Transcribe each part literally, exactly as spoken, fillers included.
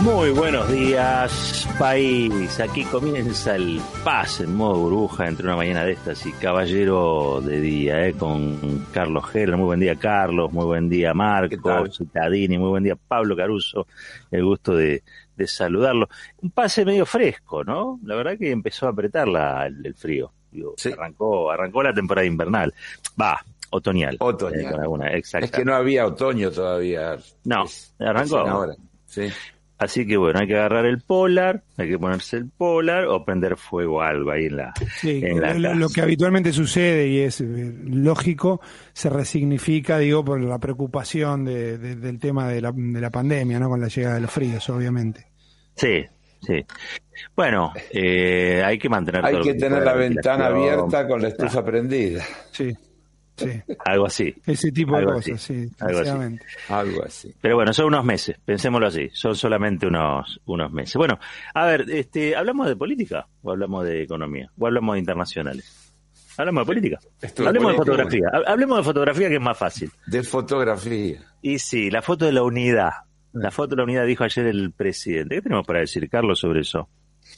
Muy buenos días, país. Aquí comienza el pase en modo burbuja entre una mañana de estas y caballero de día, ¿eh? Con Carlos Heller. Muy buen día, Carlos. Muy buen día, Marcos Cittadini. Muy buen día, Pablo Caruso. El gusto de, de saludarlo. Un pase medio fresco, ¿no? La verdad que empezó a apretar la, el, el frío. Digo, sí. arrancó, arrancó la temporada invernal. Va, otoñal. Otoñal. Eh, alguna, es que no había otoño todavía. No, es, arrancó. Es ahora. Sí. Así que bueno, hay que agarrar el polar, hay que ponerse el polar o prender fuego a algo ahí en la, sí, en la lo, casa. Lo que habitualmente sucede y es eh, lógico, se resignifica, digo, por la preocupación de, de, del tema de la, de la pandemia, ¿no? Con la llegada de los fríos, obviamente. Sí, sí. Bueno, eh, hay que mantener Hay todo que que tener la ventana abierta con la estufa ah. prendida. Sí. Sí. Algo así. Ese tipo algo de cosas, así. sí, algo así. Algo así. Pero bueno, son unos meses, pensémoslo así, son solamente unos unos meses. Bueno, a ver, este, ¿hablamos de política o hablamos de economía o hablamos de internacionales? Hablamos de política. Esto hablemos de, de fotografía. Hablemos de fotografía, que es más fácil. De fotografía. Y sí, la foto de la unidad. La foto de la unidad, dijo ayer el presidente. ¿Qué tenemos para decir, Carlos, sobre eso?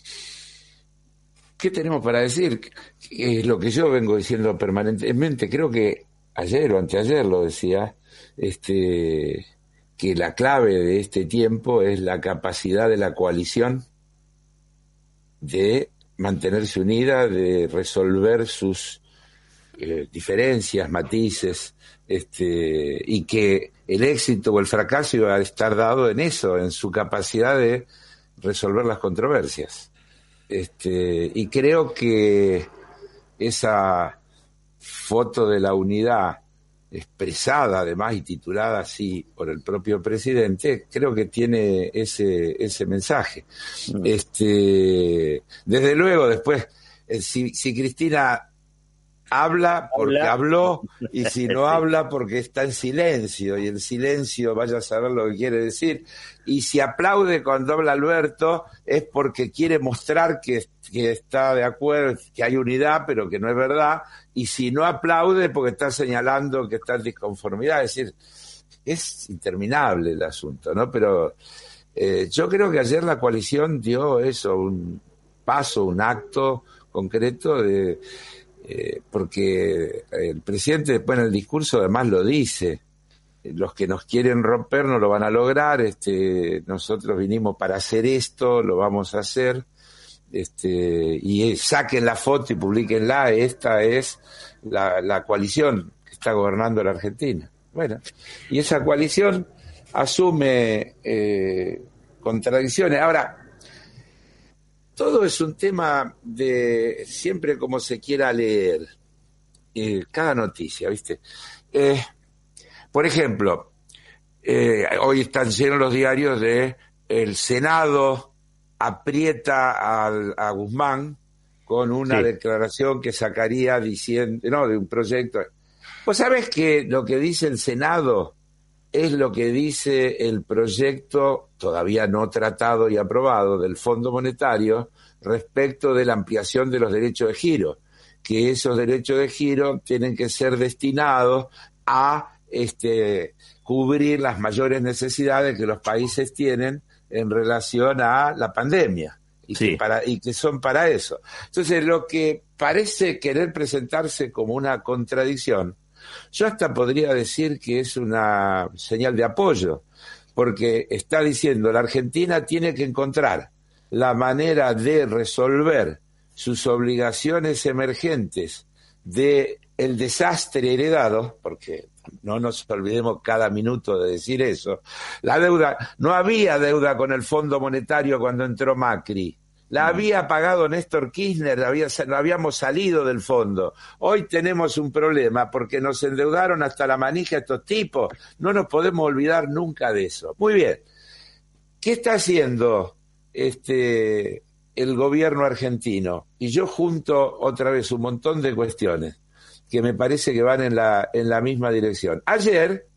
¿Qué tenemos para decir? Es lo que yo vengo diciendo permanentemente. Creo que ayer o anteayer lo decía, este, que la clave de este tiempo es la capacidad de la coalición de mantenerse unida, de resolver sus eh, diferencias, matices, este, y que el éxito o el fracaso iba a estar dado en eso, en su capacidad de resolver las controversias. Este, y creo que esa foto de la unidad expresada además y titulada así por el propio presidente, creo que tiene ese ese mensaje. Mm. Este, desde luego después eh, si, si Cristina habla porque habla. habló y si no habla porque está en silencio y el silencio vaya a saber lo que quiere decir, y si aplaude cuando habla Alberto es porque quiere mostrar que, que está de acuerdo, que hay unidad pero que no es verdad, y si no aplaude porque está señalando que está en disconformidad. Es decir, es interminable el asunto, ¿no? Pero eh, yo creo que ayer la coalición dio eso, un paso, un acto concreto de Eh, porque el presidente después en el discurso además lo dice, los que nos quieren romper no lo van a lograr, este, nosotros vinimos para hacer esto, lo vamos a hacer, este, y saquen la foto y publiquenla, esta es la, la coalición que está gobernando la Argentina. Bueno, y esa coalición asume eh, contradicciones. Ahora, todo es un tema de siempre como se quiera leer eh, cada noticia, ¿viste? Eh, por ejemplo, eh, hoy están llenos los diarios de el Senado aprieta a, a Guzmán con una sí. declaración que sacaría diciendo, no, de un proyecto. ¿Vos sabés que lo que dice el Senado es lo que dice el proyecto todavía no tratado y aprobado del Fondo Monetario respecto de la ampliación de los derechos de giro? Que esos derechos de giro tienen que ser destinados a este, cubrir las mayores necesidades que los países tienen en relación a la pandemia y, sí. que, para, y que son para eso. Entonces, lo que parece querer presentarse como una contradicción, yo hasta podría decir que es una señal de apoyo, porque está diciendo la Argentina tiene que encontrar la manera de resolver sus obligaciones emergentes de el desastre heredado, porque no nos olvidemos cada minuto de decir eso. La deuda, no había deuda con el Fondo Monetario cuando entró Macri. La había pagado Néstor Kirchner, había, habíamos salido del fondo. Hoy tenemos un problema porque nos endeudaron hasta la manija estos tipos. No nos podemos olvidar nunca de eso. Muy bien. ¿Qué está haciendo este el gobierno argentino? Y yo junto otra vez un montón de cuestiones que me parece que van en la, en la misma dirección. Ayer,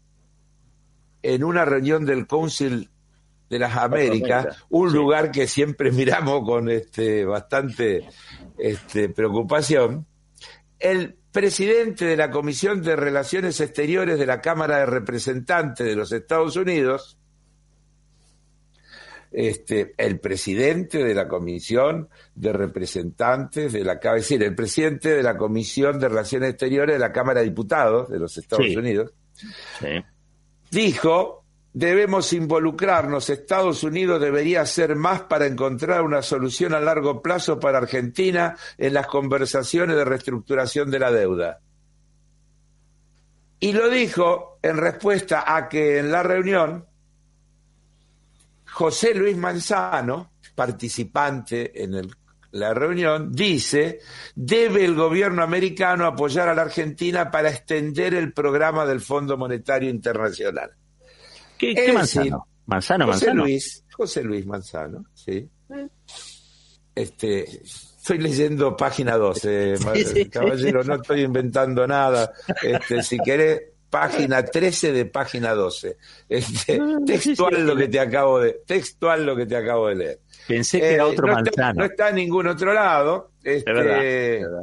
en una reunión del Council de las Américas, un sí. lugar que siempre miramos con este bastante este, preocupación, el presidente de la Comisión de Relaciones Exteriores de la Cámara de Representantes de los Estados Unidos este, el presidente de la Comisión de Representantes de la es decir, el presidente de la Comisión de Relaciones Exteriores de la Cámara de Diputados de los Estados Sí. Unidos, Sí. dijo: debemos involucrarnos, Estados Unidos debería hacer más para encontrar una solución a largo plazo para Argentina en las conversaciones de reestructuración de la deuda. Y lo dijo en respuesta a que en la reunión José Luis Manzano, participante en el, la reunión, dice: debe el gobierno americano apoyar a la Argentina para extender el programa del Fondo Monetario Internacional. ¿Qué, Es qué decir, Manzano? Manzano, José Manzano. Luis, José Luis Manzano, sí. Este, estoy leyendo página doce, Sí, sí, caballero, sí. no estoy inventando nada. Este, si querés, página trece de página doce. Este, No, no, textual sí, sí. lo que te acabo de, textual lo que te acabo de leer. Pensé que era Eh, otro no está, Manzano. no está en ningún otro lado. Este, Es verdad, es verdad.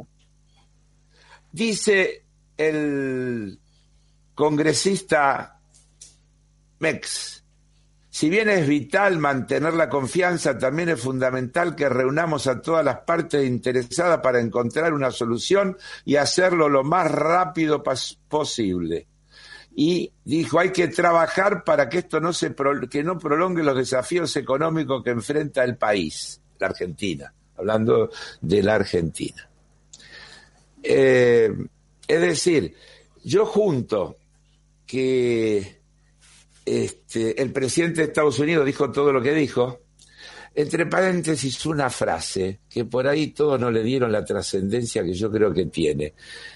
Dice el congresista Mex: si bien es vital mantener la confianza, también es fundamental que reunamos a todas las partes interesadas para encontrar una solución y hacerlo lo más rápido posible. Y dijo: hay que trabajar para que esto no se pro- que no prolongue los desafíos económicos que enfrenta el país, la Argentina, hablando de la Argentina. Eh, es decir, yo junto que Este, el presidente de Estados Unidos dijo todo lo que dijo, entre paréntesis una frase que por ahí todos no le dieron la trascendencia que yo creo que tiene.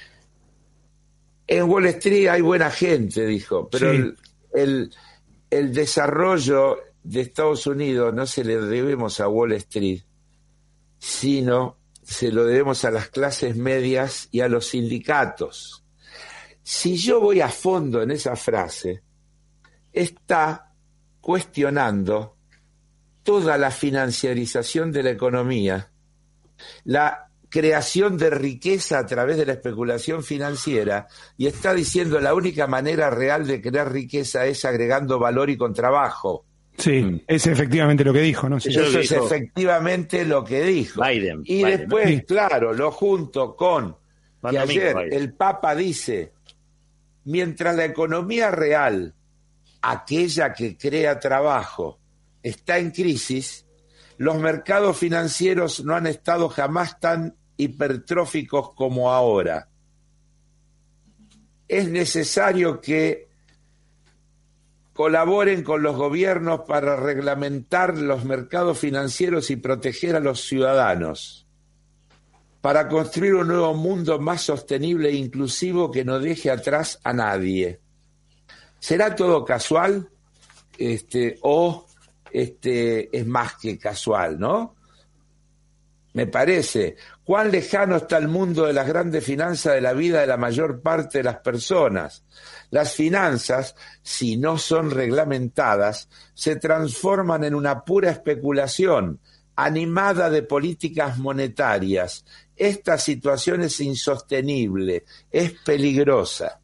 En Wall Street hay buena gente, dijo, pero Sí. el, el, el desarrollo de Estados Unidos no se le debemos a Wall Street, sino se lo debemos a las clases medias y a los sindicatos. Si yo voy a fondo en esa frase, está cuestionando toda la financiarización de la economía, la creación de riqueza a través de la especulación financiera, y está diciendo la única manera real de crear riqueza es agregando valor y con trabajo. Sí, Mm. es efectivamente lo que dijo, ¿no? Sí. Eso Eso lo es dijo efectivamente lo que dijo. Biden, y Biden, después, ¿no? Sí. claro, lo junto con Juan que Domingo ayer Biden. el Papa dice: mientras la economía real, aquella que crea trabajo, está en crisis, los mercados financieros no han estado jamás tan hipertróficos como ahora. Es necesario que colaboren con los gobiernos para reglamentar los mercados financieros y proteger a los ciudadanos, para construir un nuevo mundo más sostenible e inclusivo que no deje atrás a nadie. ¿Será todo casual? Este, o este, es más que casual, ¿no? Me parece. ¿Cuán lejano está el mundo de las grandes finanzas de la vida de la mayor parte de las personas? Las finanzas, si no son reglamentadas, se transforman en una pura especulación, animada de políticas monetarias. Esta situación es insostenible, es peligrosa.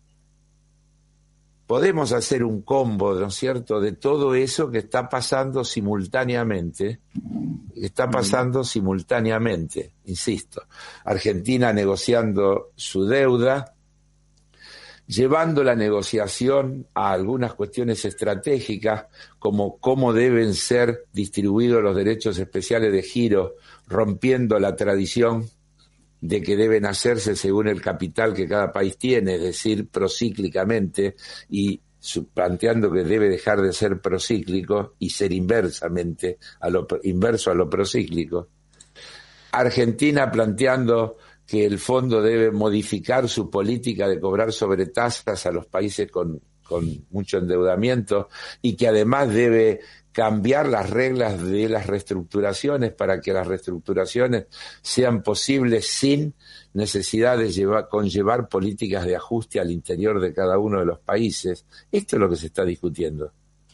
Podemos hacer un combo, ¿no es cierto?, de todo eso que está pasando simultáneamente, que está pasando simultáneamente, insisto. Argentina negociando su deuda, llevando la negociación a algunas cuestiones estratégicas, como cómo deben ser distribuidos los derechos especiales de giro, rompiendo la tradición de que deben hacerse según el capital que cada país tiene, es decir, procíclicamente, y planteando que debe dejar de ser procíclico y ser inversamente a lo inverso a lo procíclico. Argentina planteando que el fondo debe modificar su política de cobrar sobretasas a los países con, con mucho endeudamiento, y que además debe cambiar las reglas de las reestructuraciones para que las reestructuraciones sean posibles sin necesidad de llevar, conllevar políticas de ajuste al interior de cada uno de los países. Esto es lo que se está discutiendo.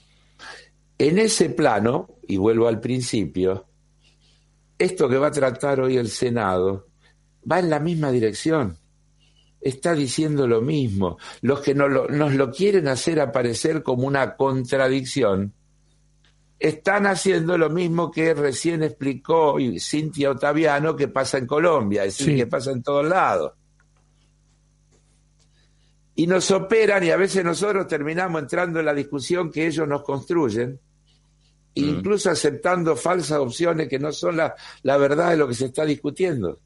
En ese plano, y vuelvo al principio, esto que va a tratar hoy el Senado va en la misma dirección. Está diciendo lo mismo. Los que nos lo, nos lo quieren hacer aparecer como una contradicción, están haciendo lo mismo que recién explicó Cintia Ottaviano que pasa en Colombia, es decir, sí. que pasa en todos lados. Y nos operan, y a veces nosotros terminamos entrando en la discusión que ellos nos construyen, mm. incluso aceptando falsas opciones que no son la, la verdad de lo que se está discutiendo.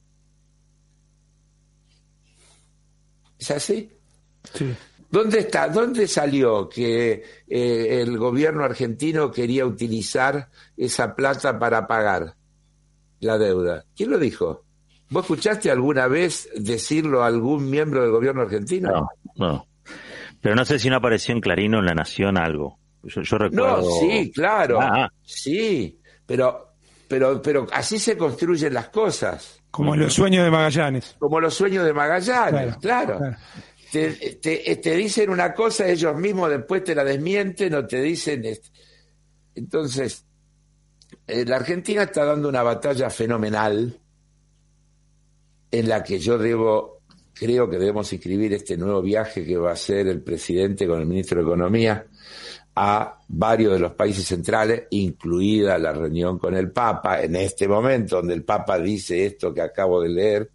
¿Es así? Sí. ¿Dónde está? ¿Dónde salió que eh, el gobierno argentino quería utilizar esa plata para pagar la deuda? ¿Quién lo dijo? ¿Vos escuchaste alguna vez decirlo a algún miembro del gobierno argentino? No, no. Pero no sé si no apareció en Clarín o en La Nación algo. Yo, yo recuerdo... No, sí, claro. Ah. Sí, pero, pero, pero así se construyen las cosas. Como los sueños de Magallanes. Como los sueños de Magallanes, claro. claro. claro. Te, te, te dicen una cosa, ellos mismos después te la desmienten o te dicen... Entonces, eh, la Argentina está dando una batalla fenomenal en la que yo debo, creo que debemos inscribir este nuevo viaje que va a hacer el presidente con el ministro de Economía a varios de los países centrales, incluida la reunión con el Papa, en este momento donde el Papa dice esto que acabo de leer,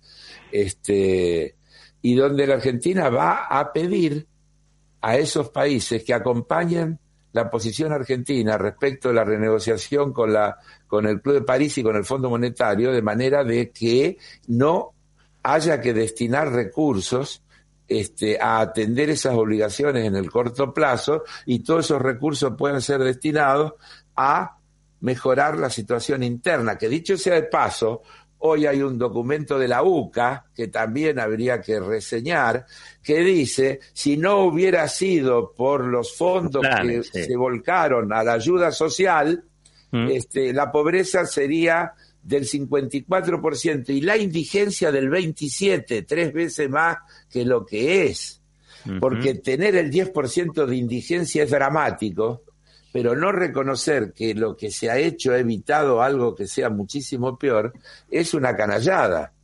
este... y donde la Argentina va a pedir a esos países que acompañen la posición argentina respecto de la renegociación con la con el Club de París y con el Fondo Monetario, de manera de que no haya que destinar recursos este, a atender esas obligaciones en el corto plazo, y todos esos recursos puedan ser destinados a mejorar la situación interna, que dicho sea de paso, hoy hay un documento de la U C A, que también habría que reseñar, que dice, si no hubiera sido por los fondos Planes, que sí. se volcaron a la ayuda social, ¿Mm? este, la pobreza sería del cincuenta y cuatro por ciento y la indigencia del veintisiete por ciento, tres veces más que lo que es. Uh-huh. Porque tener el diez por ciento de indigencia es dramático, pero no reconocer que lo que se ha hecho ha evitado algo que sea muchísimo peor, es una canallada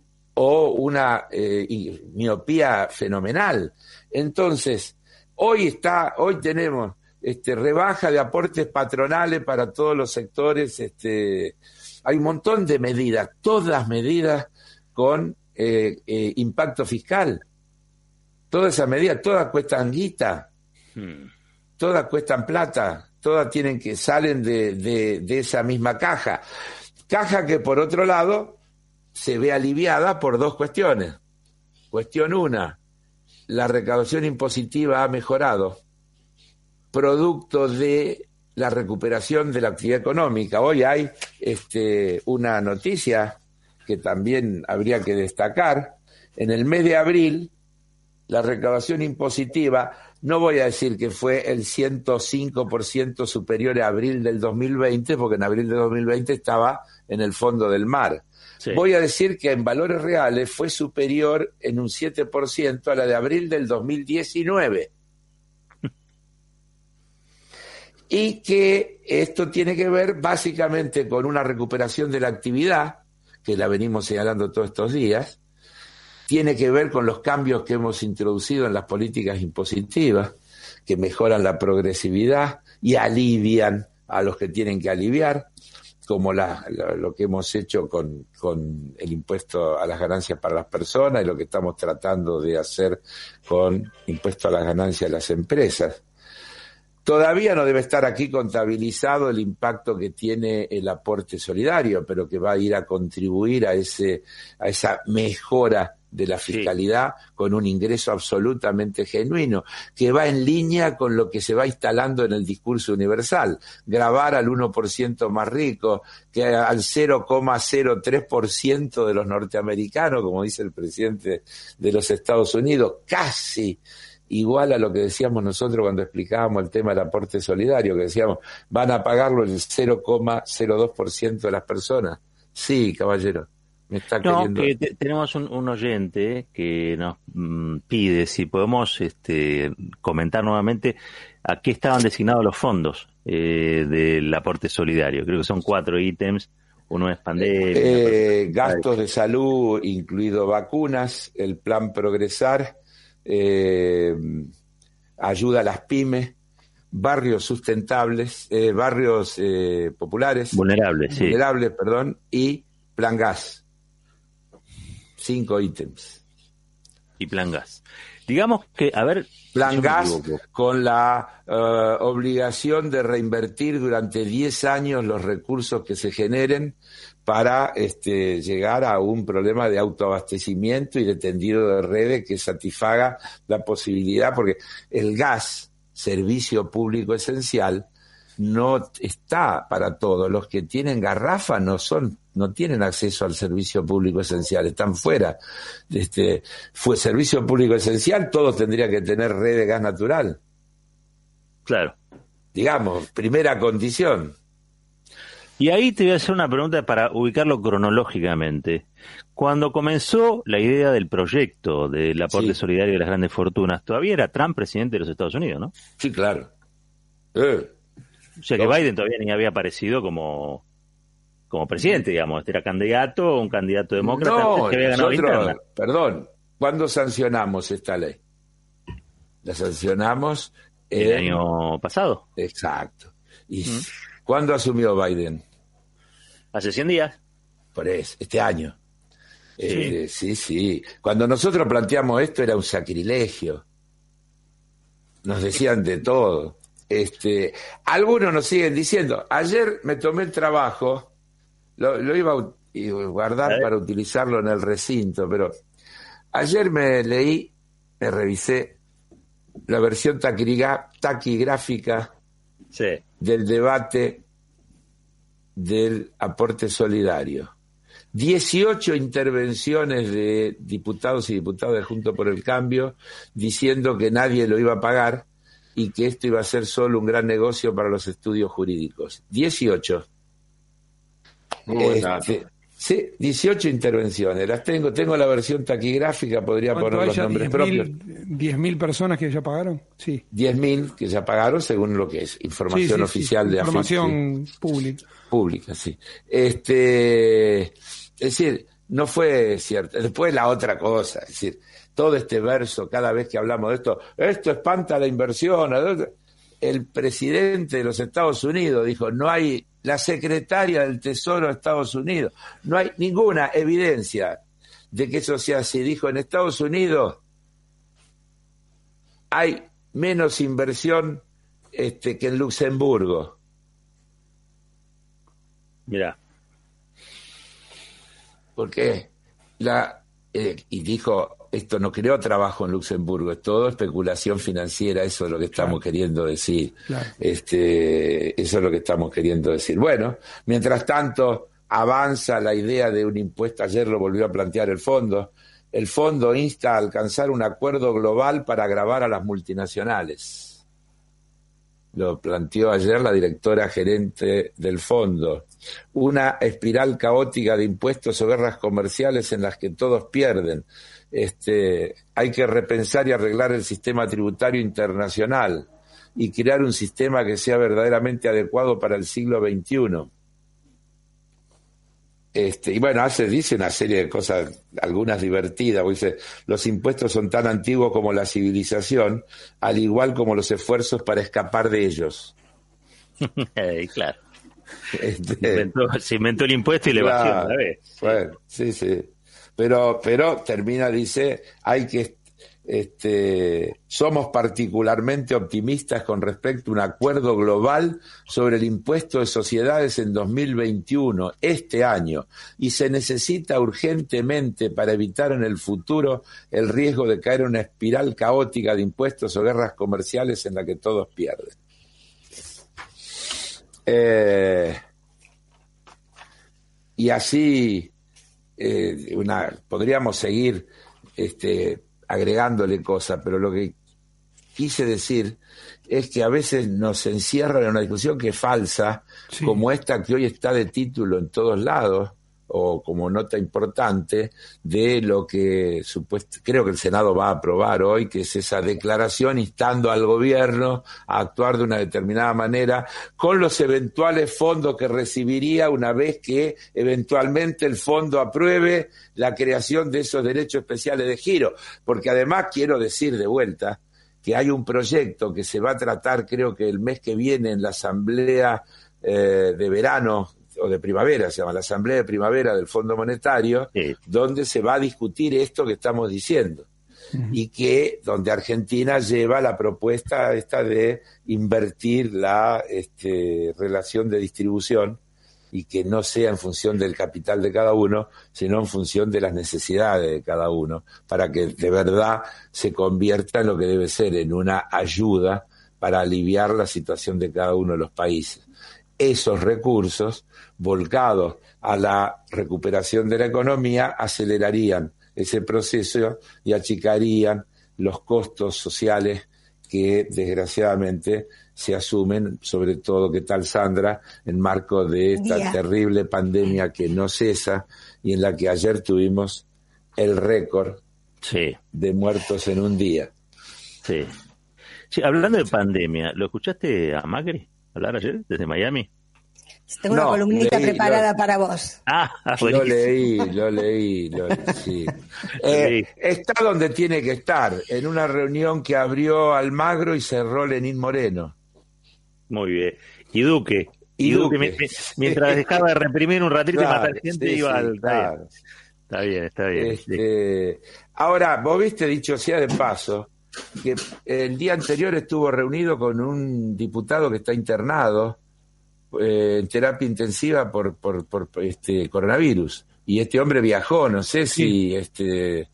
o una eh, miopía fenomenal. Entonces, hoy está, hoy tenemos este, rebaja de aportes patronales para todos los sectores, este, hay un montón de medidas, todas medidas con eh, eh, impacto fiscal. Todas esas medidas, todas cuestan guita. Hmm. Todas cuestan plata, todas tienen que salen de, de, de esa misma caja. Caja que, por otro lado, se ve aliviada por dos cuestiones. Cuestión una, la recaudación impositiva ha mejorado, producto de la recuperación de la actividad económica. Hoy hay este, una noticia que también habría que destacar. En el mes de abril, la recaudación impositiva, no voy a decir que fue el ciento cinco por ciento superior a abril del dos mil veinte, porque en abril del dos mil veinte estaba en el fondo del mar. Sí. Voy a decir que en valores reales fue superior en un siete por ciento a la de abril del dos mil diecinueve. Y que esto tiene que ver básicamente con una recuperación de la actividad, que la venimos señalando todos estos días, tiene que ver con los cambios que hemos introducido en las políticas impositivas, que mejoran la progresividad y alivian a los que tienen que aliviar, como la, la, lo que hemos hecho con, con el impuesto a las ganancias para las personas y lo que estamos tratando de hacer con impuesto a las ganancias de las empresas. Todavía no debe estar aquí contabilizado el impacto que tiene el aporte solidario, pero que va a ir a contribuir a ese, a esa mejora de la fiscalidad, sí, con un ingreso absolutamente genuino, que va en línea con lo que se va instalando en el discurso universal. Gravar al uno por ciento más rico, que al cero coma cero tres por ciento de los norteamericanos, como dice el presidente de los Estados Unidos, casi igual a lo que decíamos nosotros cuando explicábamos el tema del aporte solidario, que decíamos, van a pagarlo el cero coma cero dos por ciento de las personas. Sí, caballero. Me está no, queriendo... que te, tenemos un, un oyente que nos mm, pide si podemos este, comentar nuevamente a qué estaban designados los fondos eh, del aporte solidario. Creo que son cuatro ítems. Uno es pandemia. Eh, gastos de salud, incluido vacunas, el plan Progresar, eh, ayuda a las pymes, barrios sustentables, eh, barrios eh, populares, vulnerables, sí. vulnerables, perdón, y plan gas. Cinco ítems. Y plan gas. Digamos que, a ver... Plan gas con la uh, obligación de reinvertir durante diez años los recursos que se generen para este, llegar a un problema de autoabastecimiento y de tendido de redes que satisfaga la posibilidad, porque el gas, servicio público esencial, no está para todos. Los que tienen garrafa no son, no tienen acceso al servicio público esencial, están fuera. Este, fue servicio público esencial, todos tendrían que tener red de gas natural. Claro. Digamos, primera condición. Y ahí te voy a hacer una pregunta para ubicarlo cronológicamente. Cuando comenzó la idea del proyecto del aporte sí. solidario de las grandes fortunas, todavía era Trump presidente de los Estados Unidos, ¿no? Sí, claro. Eh. O sea que no. Biden todavía ni había aparecido como, como presidente, digamos. Este era candidato, un candidato demócrata no, que había ganado nosotros, perdón, ¿cuándo sancionamos esta ley? La sancionamos el en... año pasado. Exacto. ¿Y ¿Mm? cuándo asumió Biden? Hace cien días. Por eso, este año. Sí. Eh, sí, sí. Cuando nosotros planteamos esto era un sacrilegio. Nos decían de todo. Este, algunos nos siguen diciendo, ayer me tomé el trabajo, lo, lo iba a guardar para utilizarlo en el recinto, pero ayer me leí, me revisé la versión taquigrá, taquigráfica sí. del debate del aporte solidario. dieciocho intervenciones de diputados y diputadas de Juntos por el Cambio diciendo que nadie lo iba a pagar y que esto iba a ser solo un gran negocio para los estudios jurídicos. dieciocho. Este, sí, dieciocho intervenciones. Las tengo, tengo la versión taquigráfica, podría poner los nombres propios. diez mil personas que ya pagaron, sí. diez mil que ya pagaron, según lo que es información sí, sí, oficial sí. de información Información pública. Pública, sí. Este, es decir, no fue cierto. Después la otra cosa, es decir, todo este verso, cada vez que hablamos de esto, esto espanta la inversión. El presidente de los Estados Unidos dijo, no hay, la secretaria del Tesoro de Estados Unidos, no hay ninguna evidencia de que eso sea así. Dijo, en Estados Unidos hay menos inversión este, que en Luxemburgo. Mirá. ¿Por qué? La, eh, y dijo, esto no creó trabajo en Luxemburgo, es todo especulación financiera, eso es lo que estamos claro. queriendo decir. Claro. Este, eso es lo que estamos queriendo decir. Bueno, mientras tanto avanza la idea de un impuesto, ayer lo volvió a plantear el fondo, el fondo insta a alcanzar un acuerdo global para gravar a las multinacionales. Lo planteó ayer la directora gerente del fondo. Una espiral caótica de impuestos o guerras comerciales en las que todos pierden. Este, hay que repensar y arreglar el sistema tributario internacional y crear un sistema que sea verdaderamente adecuado para el siglo veintiuno. Este, y bueno, hace, dice una serie de cosas, algunas divertidas, dice, los impuestos son tan antiguos como la civilización, al igual como los esfuerzos para escapar de ellos. Hey, claro. Este, se, inventó, se inventó el impuesto y la evasión a la vez. Bueno, sí, sí. Pero, pero termina, dice, hay que, este, somos particularmente optimistas con respecto a un acuerdo global sobre el impuesto de sociedades en dos mil veintiuno, este año, y se necesita urgentemente para evitar en el futuro el riesgo de caer en una espiral caótica de impuestos o guerras comerciales en la que todos pierden. Eh, y así eh, una, podríamos seguir este, agregándole cosas, pero lo que quise decir es que a veces nos encierran en una discusión que es falsa, sí. como esta que hoy está de título en todos lados, o como nota importante, de lo que supuesto, creo que el Senado va a aprobar hoy, que es esa declaración instando al gobierno a actuar de una determinada manera con los eventuales fondos que recibiría una vez que eventualmente el fondo apruebe la creación de esos derechos especiales de giro. Porque además quiero decir de vuelta que hay un proyecto que se va a tratar, creo que el mes que viene, en la asamblea eh, de verano o de primavera, se llama la asamblea de primavera del Fondo Monetario, sí, donde se va a discutir esto que estamos diciendo. Uh-huh. Y que donde Argentina lleva la propuesta esta de invertir la este, relación de distribución, y que no sea en función del capital de cada uno, sino en función de las necesidades de cada uno, para que de verdad se convierta en lo que debe ser, en una ayuda para aliviar la situación de cada uno de los países. Esos recursos, volcados a la recuperación de la economía, acelerarían ese proceso y achicarían los costos sociales que desgraciadamente se asumen, sobre todo, ¿qué tal, Sandra?, en marco de esta Día. terrible pandemia que no cesa y en la que ayer tuvimos el récord sí. de muertos en un día. Sí. Sí, hablando de pandemia, ¿lo escuchaste a Macri hablar ayer desde Miami? Tengo no, una columnita leí, preparada lo, para vos. Ah, lo leí, lo leí, lo leí, sí. Eh, está donde tiene que estar, en una reunión que abrió Almagro y cerró Lenín Moreno. Muy bien. Y Duque. Y, y Duque, Duque, mientras dejaba de reprimir un ratito claro, y matar gente, sí, iba sí, al... Claro. Está bien, está bien. Este, sí. Ahora, vos viste, dicho sea de paso, que el día anterior estuvo reunido con un diputado que está internado eh, en terapia intensiva por, por, por este coronavirus. Y este hombre viajó, no sé si, sí. este,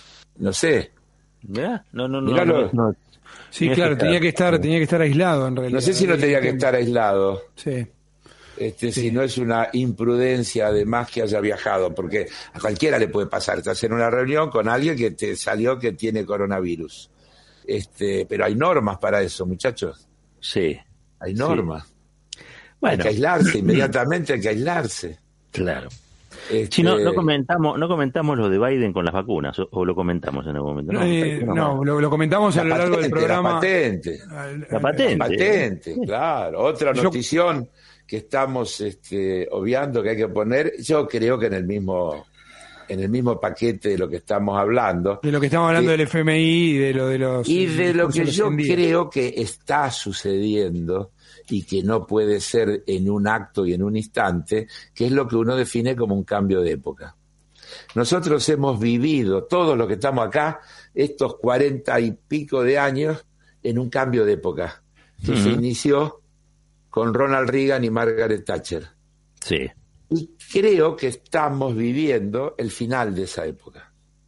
no sé. ¿Mirá? No, no, no. no, no. Sí, tenía claro, que tenía que estar, tenía que estar aislado en realidad. No sé si no tenía que estar aislado. Sí. Este, sí. Si no es una imprudencia además que haya viajado, porque a cualquiera le puede pasar. Estás en una reunión con alguien que te salió que tiene coronavirus. Este, pero hay normas para eso, muchachos. Sí. Hay normas. Sí. Bueno. Hay que aislarse, inmediatamente hay que aislarse. Claro. Este... Sí, no, no comentamos, no comentamos lo de Biden con las vacunas, o, o lo comentamos en algún momento. No, eh, no, no lo, lo comentamos la a lo largo patente, del programa. La patente. La patente. La patente, sí. Claro. Otra notición yo... que estamos este, obviando que hay que poner, yo creo que en el mismo en el mismo paquete de lo que estamos hablando. De lo que estamos hablando que, del F M I y de lo de los... Y de lo que yo creo que está sucediendo y que no puede ser en un acto y en un instante, que es lo que uno define como un cambio de época. Nosotros hemos vivido, todos los que estamos acá, estos cuarenta y pico de años, en un cambio de época, que uh-huh. se inició con Ronald Reagan y Margaret Thatcher. Sí. Y creo que estamos viviendo el final de esa época.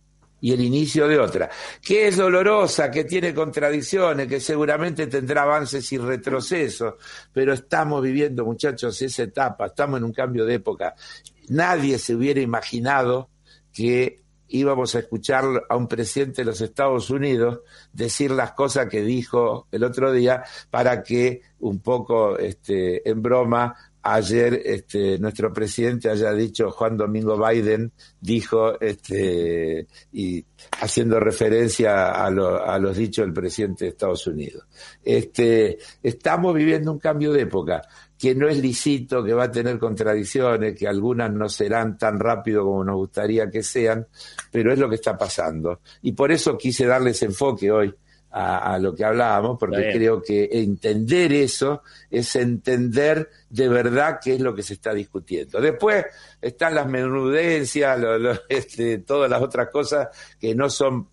Y el inicio de otra, que es dolorosa, que tiene contradicciones, que seguramente tendrá avances y retrocesos, pero estamos viviendo, muchachos, esa etapa, estamos en un cambio de época. Nadie se hubiera imaginado que íbamos a escuchar a un presidente de los Estados Unidos decir las cosas que dijo el otro día, para que un poco este, en broma, ayer este, nuestro presidente haya dicho, Juan Domingo Biden dijo, este, y haciendo referencia a, lo, a los dichos del presidente de Estados Unidos. Este, estamos viviendo un cambio de época que no es lícito, que va a tener contradicciones, que algunas no serán tan rápido como nos gustaría que sean, pero es lo que está pasando. Y por eso quise darles enfoque hoy A, a lo que hablábamos, porque creo que entender eso es entender de verdad qué es lo que se está discutiendo. Después están las menudencias, lo, lo, este, todas las otras cosas que no son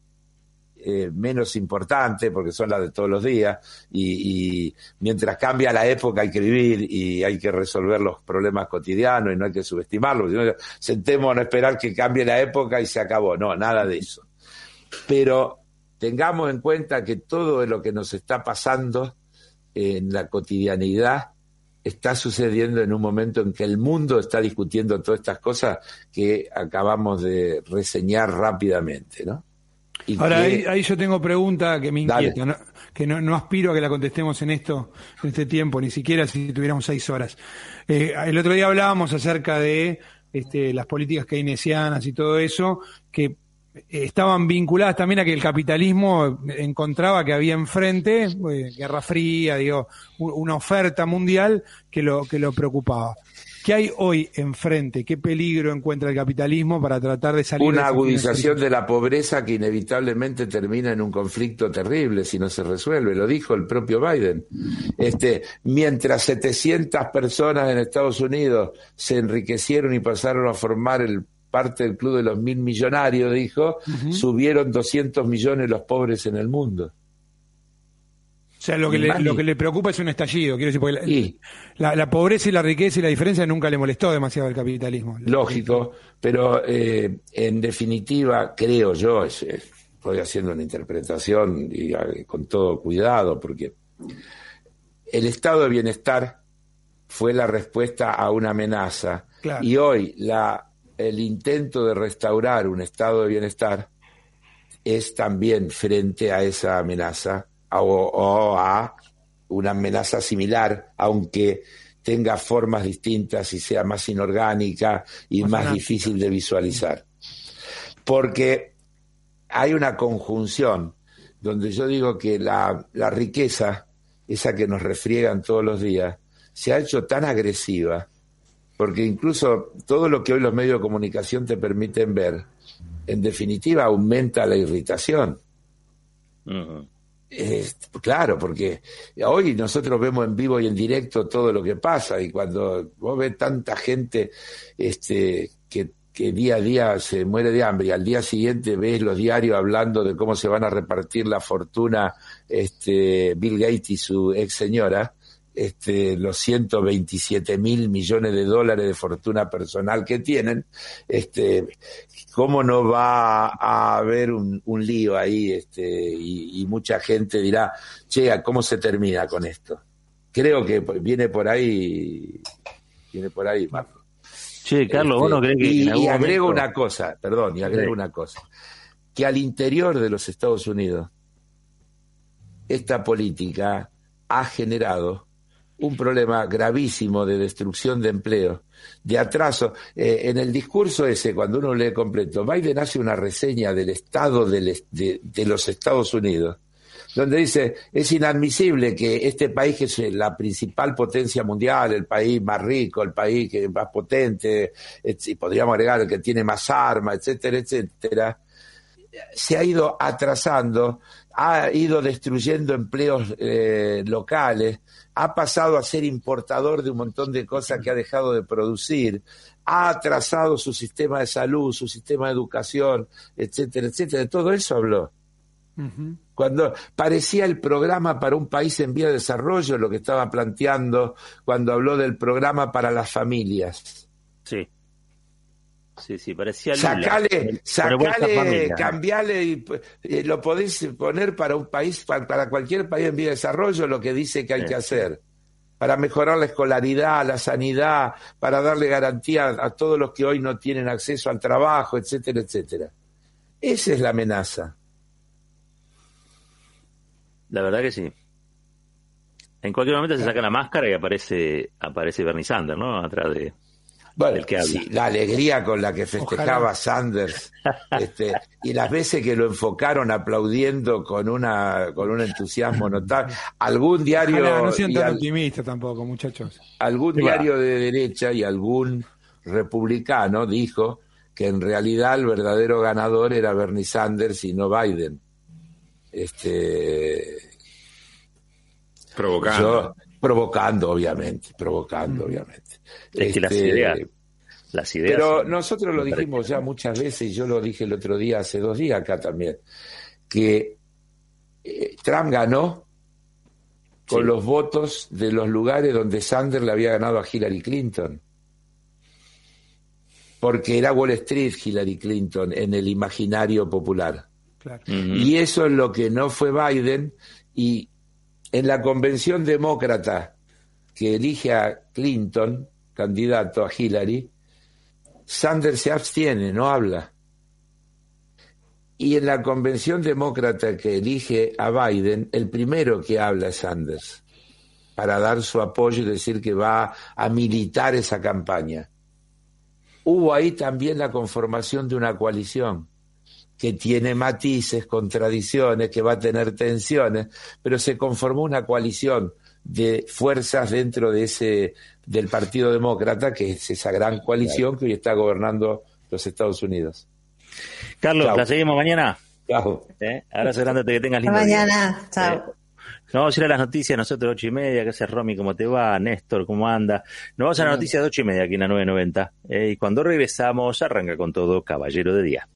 eh, menos importantes, porque son las de todos los días, y, y mientras cambia la época hay que vivir y hay que resolver los problemas cotidianos y no hay que subestimarlos. Sino, sentémonos a esperar que cambie la época y se acabó. No, nada de eso. Pero tengamos en cuenta que todo lo que nos está pasando en la cotidianidad está sucediendo en un momento en que el mundo está discutiendo todas estas cosas que acabamos de reseñar rápidamente, ¿no? Y Ahora, que... ahí, ahí yo tengo pregunta que me inquieta, ¿no? Que no, no aspiro a que la contestemos en esto, en este tiempo, ni siquiera si tuviéramos seis horas. Eh, el otro día hablábamos acerca de este, las políticas keynesianas y todo eso, que estaban vinculadas también a que el capitalismo encontraba que había enfrente, eh, Guerra Fría, digo, una oferta mundial que lo que lo preocupaba. ¿qué hay hoy enfrente? ¿Qué peligro encuentra el capitalismo para tratar de salir? Una de agudización de la pobreza que inevitablemente termina en un conflicto terrible si no se resuelve. Lo dijo el propio Biden. Este, mientras setecientas personas en Estados Unidos se enriquecieron y pasaron a formar el parte del club de los mil millonarios, dijo, uh-huh. subieron doscientos millones los pobres en el mundo. O sea, lo que, le, lo que le preocupa es un estallido, quiero decir, porque y, la, la pobreza y la riqueza y la diferencia nunca le molestó demasiado al capitalismo. Lógico, pero eh, en definitiva, creo yo, es, es, estoy haciendo una interpretación y, y con todo cuidado, porque el estado de bienestar fue la respuesta a una amenaza, claro. y hoy la, el intento de restaurar un estado de bienestar es también frente a esa amenaza, O, o a una amenaza similar, aunque tenga formas distintas y sea más inorgánica y más, más difícil de visualizar. Porque hay una conjunción donde yo digo que la, la riqueza, esa que nos refriegan todos los días, se ha hecho tan agresiva, porque incluso todo lo que hoy los medios de comunicación te permiten ver, en definitiva aumenta la irritación. Uh-huh. Eh, claro, porque hoy nosotros vemos en vivo y en directo todo lo que pasa, y cuando vos ves tanta gente este, que, que día a día se muere de hambre y al día siguiente ves los diarios hablando de cómo se van a repartir la fortuna este, Bill Gates y su ex señora, este, los ciento veintisiete mil millones de dólares de fortuna personal que tienen, este, ¿cómo no va a haber un, un lío ahí? Este, y, y mucha gente dirá, che, ¿cómo se termina con esto? Creo que viene por ahí, viene por ahí, Marco. Che, Carlos, este, ¿vos no crees que y, en algún y agrego momento... una cosa, perdón, y agrego sí. una cosa, que al interior de los Estados Unidos, esta política ha generado un problema gravísimo de destrucción de empleo, de atraso. Eh, en el discurso ese, cuando uno lee completo, Biden hace una reseña del estado del, de, de los Estados Unidos, donde dice, es inadmisible que este país, que es la principal potencia mundial, el país más rico, el país que más potente, y podríamos agregar el que tiene más armas, etcétera, etcétera, se ha ido atrasando, ha ido destruyendo empleos eh, locales, ha pasado a ser importador de un montón de cosas que ha dejado de producir, ha atrasado su sistema de salud, su sistema de educación, etcétera, etcétera. De todo eso habló. Uh-huh. Cuando parecía el programa para un país en vía de desarrollo, lo que estaba planteando cuando habló del programa para las familias. Sí. Sí, sí, parecía Lula. Sacale, sacale, cambiale y eh, lo podéis poner para un país, para, para cualquier país en vía de desarrollo, lo que dice que hay sí, que hacer. Para mejorar la escolaridad, la sanidad, para darle garantía a, a todos los que hoy no tienen acceso al trabajo, etcétera, etcétera. Esa es la amenaza. La verdad que sí. En cualquier momento se saca la máscara y aparece, aparece Bernie Sanders, ¿no? Atrás de... Bueno, sí, la alegría con la que festejaba Ojalá. Sanders, este, y las veces que lo enfocaron aplaudiendo con una con un entusiasmo notable. Algún diario... Ojalá, no sean tan al, optimistas tampoco, muchachos. Algún sí, diario va. de derecha y algún republicano dijo que en realidad el verdadero ganador era Bernie Sanders y no Biden. Este... Provocando. Yo, Provocando, obviamente, provocando, obviamente. Es este, que las ideas, las ideas pero son, nosotros lo dijimos ya muchas veces, y yo lo dije el otro día, hace dos días acá también, que eh, Trump ganó con sí. los votos de los lugares donde Sanders le había ganado a Hillary Clinton. Porque era Wall Street Hillary Clinton en el imaginario popular. Claro. Uh-huh. Y eso es lo que no fue Biden, y en la convención demócrata que elige a Clinton, candidato a Hillary, Sanders se abstiene, no habla. Y en la convención demócrata que elige a Biden, el primero que habla es Sanders, para dar su apoyo y decir que va a militar esa campaña. Hubo ahí también la conformación de una coalición que tiene matices, contradicciones, que va a tener tensiones, pero se conformó una coalición de fuerzas dentro de ese del Partido Demócrata, que es esa gran coalición que hoy está gobernando los Estados Unidos. Carlos, Chau. ¿la seguimos mañana? Chao. ¿Eh? Abrazo grande, que tengas lindo mañana, día. chao. Eh, Nos vamos a ir a las noticias, nosotros ocho y media, ¿qué haces, Romy? ¿Cómo te va? Néstor, ¿cómo anda? Nos vamos a las noticias de ocho y media aquí en la nueve noventa. Eh, y cuando regresamos, arranca con todo Caballero de Día.